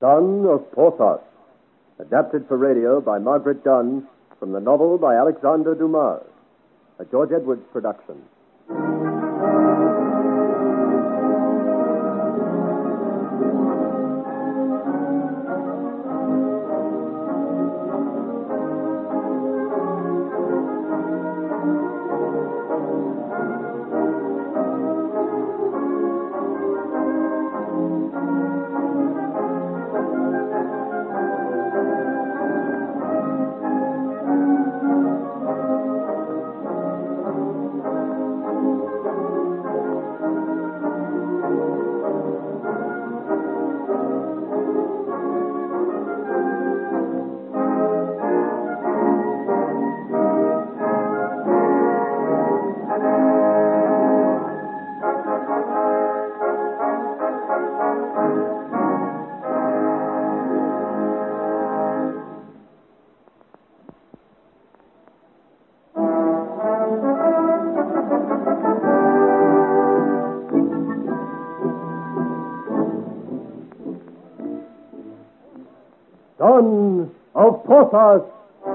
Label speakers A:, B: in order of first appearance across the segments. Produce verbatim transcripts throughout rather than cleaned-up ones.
A: Son of Porthos, adapted for radio by Margaret Dunn from the novel by Alexander Dumas, a George Edwards production. Son of Porthos.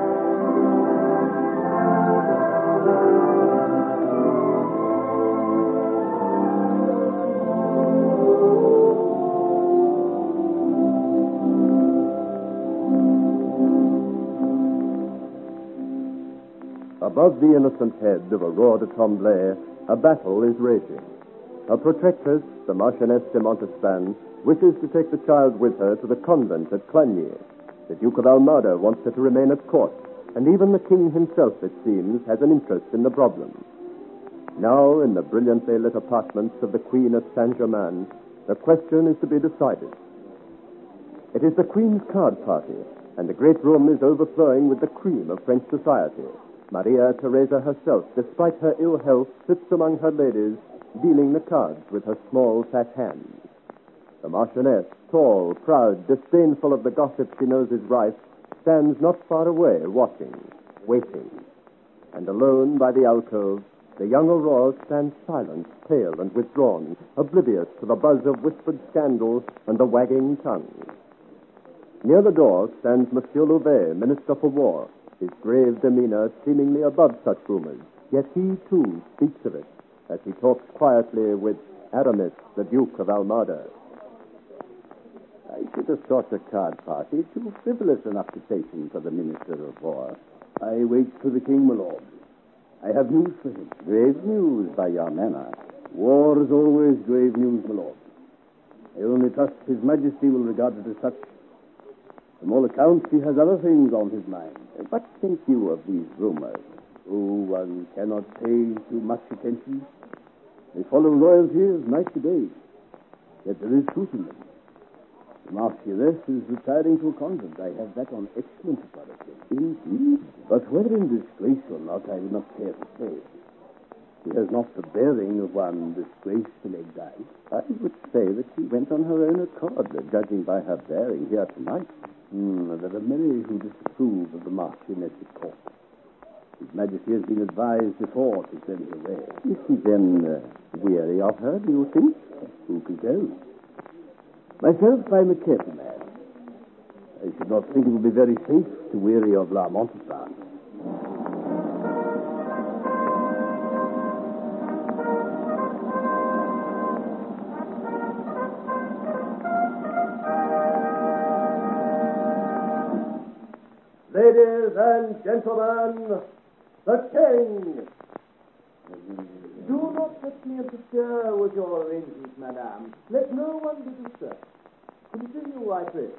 A: Above the innocent head of Aurore de Tremblay, a battle is raging. Her protectress, the Marchioness de Montespan, wishes to take the child with her to the convent at Clagny. The Duke of Almada wants her to remain at court, and even the king himself, it seems, has an interest in the problem. Now, in the brilliantly lit apartments of the Queen at Saint-Germain, the question is to be decided. It is the Queen's card party, and the great room is overflowing with the cream of French society. Maria Theresa herself, despite her ill health, sits among her ladies, dealing the cards with her small, fat hands. The Marchioness, tall, proud, disdainful of the gossip she knows is rife, stands not far away, watching, waiting. And alone by the alcove, the young Aurore stands silent, pale, and withdrawn, oblivious to the buzz of whispered scandal and the wagging tongues. Near the door stands Monsieur Louvet, Minister for War, his grave demeanor seemingly above such rumors. Yet he, too, speaks of it, as he talks quietly with Aramis, the Duke of Almada.
B: I should have thought the card party too frivolous an occupation for the Minister of War. I wait for the King, my lord. I have news for him. Grave news, by your manner. War is always grave news, my lord. I only trust His Majesty will regard it as such. From all accounts, he has other things on his mind. What think you of these rumors? Oh, one cannot pay too much attention. They follow royalty as night to day. Yet there is truth in them. The Marchioness is retiring to a convent. I have that on excellent authority. Indeed. But whether in disgrace or not, I do not care to say. She has not the bearing of one disgraced in exile. I would say that she went on her own accord, judging by her bearing here tonight. Hmm, there are many who disapprove of the Marchioness at court. His Majesty has been advised before to send her away. Is he then uh, weary of her, do you think? Who can tell? Myself, I'm a careful man. I should not think it would be very safe to weary of La Montespan.
A: Ladies and gentlemen, the King!
C: Do not let me interfere with your arrangements, madame. Let no one be disturbed. Continue, I pray.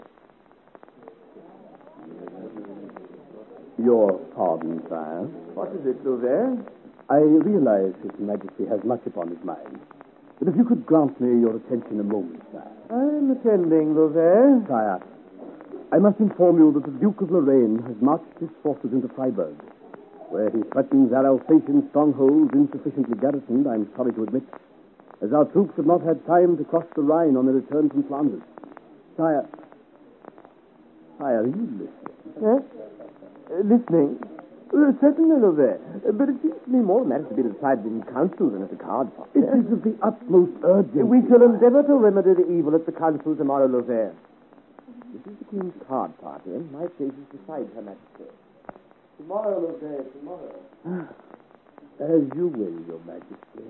B: Your pardon, sire.
C: What is it, Louvet?
B: I realize His Majesty has much upon his mind. But if you could grant me your attention a moment, sire.
C: I'm attending, Louvet.
B: Sire, I must inform you that the Duke of Lorraine has marched his forces into Freiburg, where he threatens our Alsatian strongholds insufficiently garrisoned, I'm sorry to admit, as our troops have not had time to cross the Rhine on their return from Flanders. Sire, sire, are you listening?
C: Yes? Uh, listening? Uh, certainly, Louvet. Uh, but it seems to me more a matter to be decided in council than at the card party.
B: It is of the utmost urgency.
C: We shall endeavor to remedy the evil at the council tomorrow, Louvet. This is the Queen's card party, and my place is beside Her Majesty. Tomorrow, Loveday, tomorrow.
B: As you will, Your Majesty.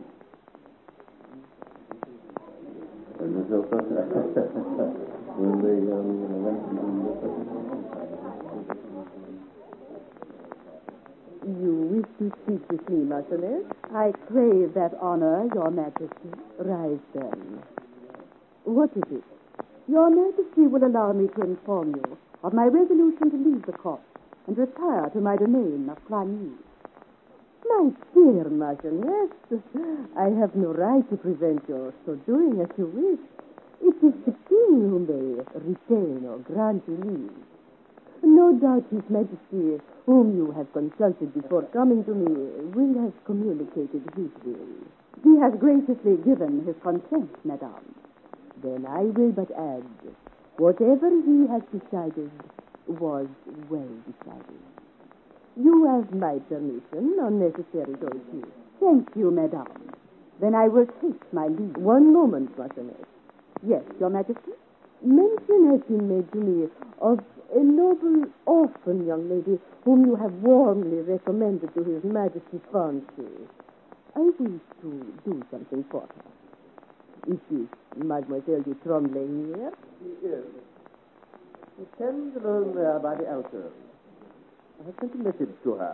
D: You wish to speak with me, Marchioness? I crave that honor, Your Majesty. Rise, then. What is it? Your Majesty will allow me to inform you of my resolution to leave the court and retire to my domain of Clanny. My dear Marchioness, I have no right to prevent your so doing as you wish. It is the king who may retain or grant you leave. No doubt His Majesty, whom you have consulted before coming to me, will have communicated his will. He has graciously given his consent, madame. Then I will but add, whatever he has decided was well decided. You have my permission on necessary dossiers. Thank you, madame. Then I will take my leave. One moment, Marchioness. Yes, Your Majesty? Mention has been made to me of a noble orphan young lady whom you have warmly recommended to His Majesty's fancy. I wish to do something for her. Is this Mademoiselle du Tremblay here?
C: She is. She stands alone there by the altar. I have sent a message to her.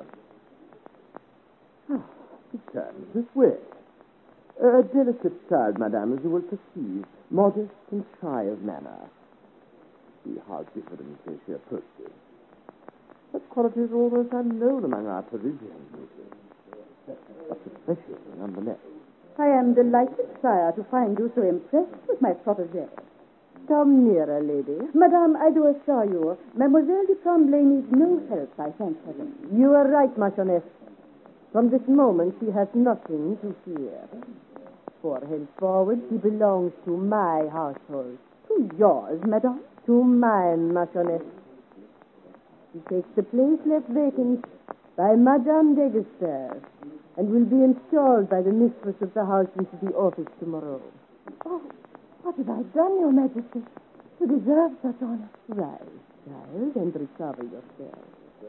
C: Ah, she turns this way. A delicate child, madame, as you will perceive, modest and shy of manner. See how differently she approaches. Such qualities are almost unknown among our Parisians. But especially nonetheless.
D: I am delighted, sire, to find you so impressed with my protégé. Come nearer, lady. Madame, I do assure you, Mademoiselle de Tremblay needs no help, I thank heaven. You are right, Marchioness. From this moment, she has nothing to fear. For henceforward, she belongs to my household. To yours, madame? To mine, Marchioness. She takes the place left vacant by Madame d'Aiguesserre and will be installed by the mistress of the house into the office tomorrow. Oh, what have I done, Your Majesty, to deserve such honor? Rise, child, and recover yourself.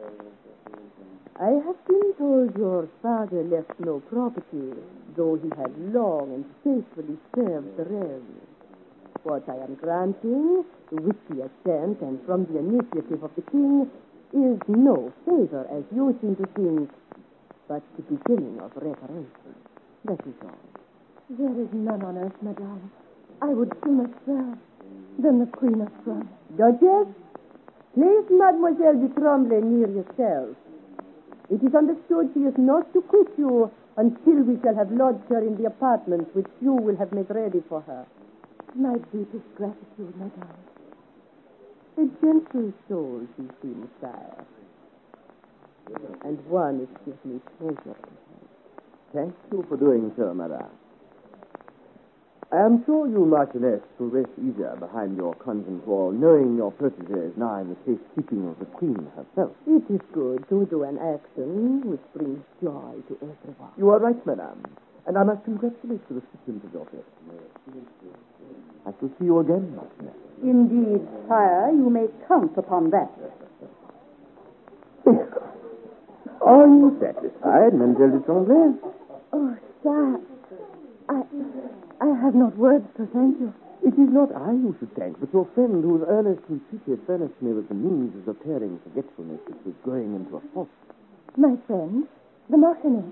D: I have been told your father left no property, though he had long and faithfully served the realm. What I am granting, with the assent and from the initiative of the king, is no favor, as you seem to think, but the beginning of reparation. That is all. There is none on earth, madame. I would sooner serve than the Queen of France. Duchess, place Mademoiselle de Tremblay near yourself. It is understood she is not to quit you until we shall have lodged her in the apartments which you will have made ready for her. My deepest gratitude, madame. A gentle soul she seems, sire. And one it gives me pleasure.
C: Thank you for doing so, madame. I am sure you, Marchioness, will rest easier behind your convent wall, knowing your protégé is now in the safekeeping of the Queen herself.
D: It is good to do an action which brings joy to everyone.
C: You are right, madame, and I must congratulate the recipient of your gift. I shall see you again, Marchioness.
D: Indeed, sire, you may count upon that.
C: Are you satisfied, Mademoiselle de Tremblay?
D: Oh, sire, I... I have not words to thank you.
C: It is not I who should thank, but your friend whose earnest entreaty furnished me with the means of repairing forgetfulness which was growing into a fault.
D: My friend, the Marchioness.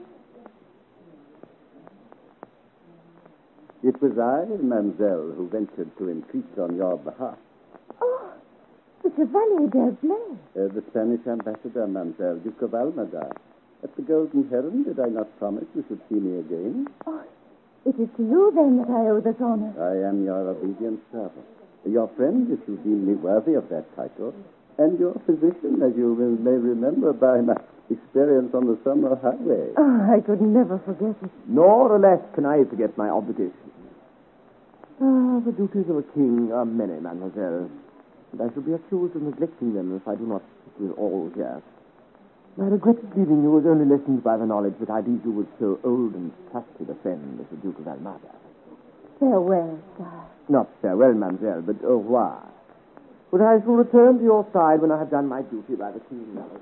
B: It was I, mademoiselle, who ventured to entreat on your behalf.
D: Oh, the Chevalier d'Herblay.
B: Uh, the Spanish ambassador, mademoiselle, Duke of Almada. At the Golden Heron, did I not promise you should see me again?
D: Oh, it is to you, then, that I owe this honor.
B: I am your obedient servant. Your friend, if you deem me worthy of that title, and your physician, as you will, may remember by my experience on the summer highway.
D: Oh, I could never forget it.
C: Nor, alas, can I forget my obligations. Ah, the duties of a king are many, mademoiselle, and I shall be accused of neglecting them if I do not stick with all here. My regret at leaving you was only lessened by the knowledge that I leave you with so old and trusted a friend as the Duke of Almada.
D: Farewell, sire.
C: Not farewell, mademoiselle, but au revoir. but I shall return to your side when I have done my duty by the Queen's house.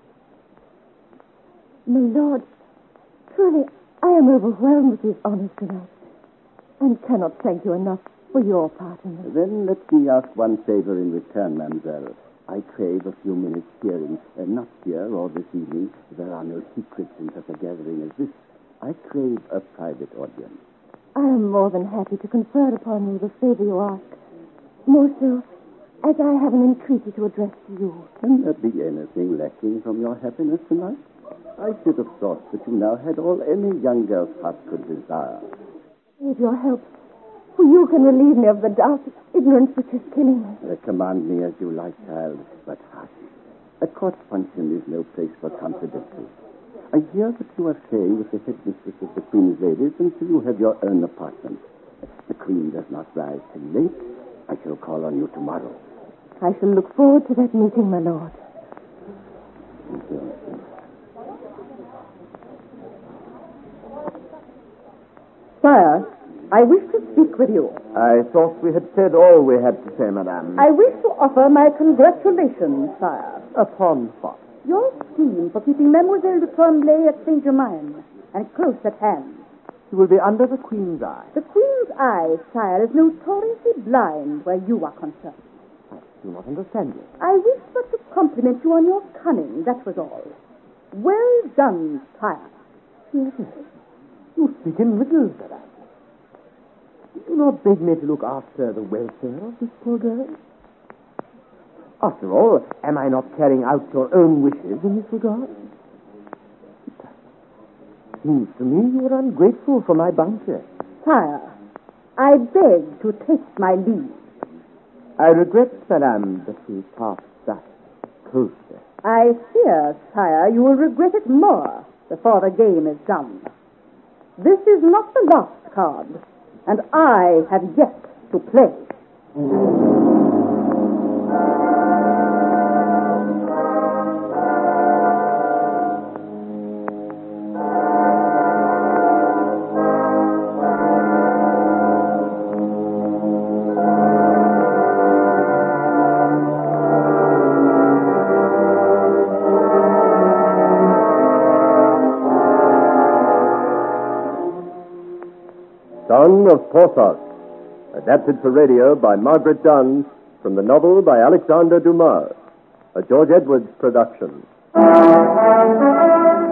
D: My lord, truly, I am overwhelmed with his honors tonight, and cannot thank you enough for your part in it.
B: Then let me ask one favor in return, mademoiselle. I crave a few minutes hearing, uh, not here or this evening. There are no secrets in such a gathering as this. I crave a private audience.
D: I am more than happy to confer upon you the favor you ask. More so, as I have an entreaty to address to you.
B: Can there be anything lacking from your happiness tonight? I should have thought that you now had all any young girl's heart could desire.
D: With your help, for you can relieve me of the doubt, ignorance which is killing me.
B: Uh, command me as you like, child, but hush. A court function is no place for confidential. I hear that you are staying with the headmistress of the Queen's ladies until you have your own apartment. If the Queen does not rise till late, I shall call on you tomorrow.
D: I shall look forward to that meeting, my lord.
B: Thank you.
C: Sire, I wish to speak with you. I thought we had said all we had to say, madame.
D: I wish to offer my congratulations, sire.
C: Upon what?
D: Your scheme for keeping Mademoiselle de Tremblay at Saint Germain and close at hand.
C: She will be under the Queen's eye.
D: The Queen's eye, sire, is notoriously blind where you are concerned.
C: I do not understand you.
D: I wish but to compliment you on your cunning, that was all. Well done, sire.
C: Yes, you speak in riddles, madame. You do not beg me to look after the welfare of this poor girl? After all, am I not carrying out your own wishes in this regard? It seems to me you are ungrateful for my bounty.
D: Sire, I beg to take my leave.
C: I regret, madame, that we part thus closely.
D: I fear, sire, you will regret it more before the game is done. This is not the last card, and I have yet to play.
A: Son of Porthos, adapted for radio by Margaret Dunn from the novel by Alexander Dumas, a George Edwards production.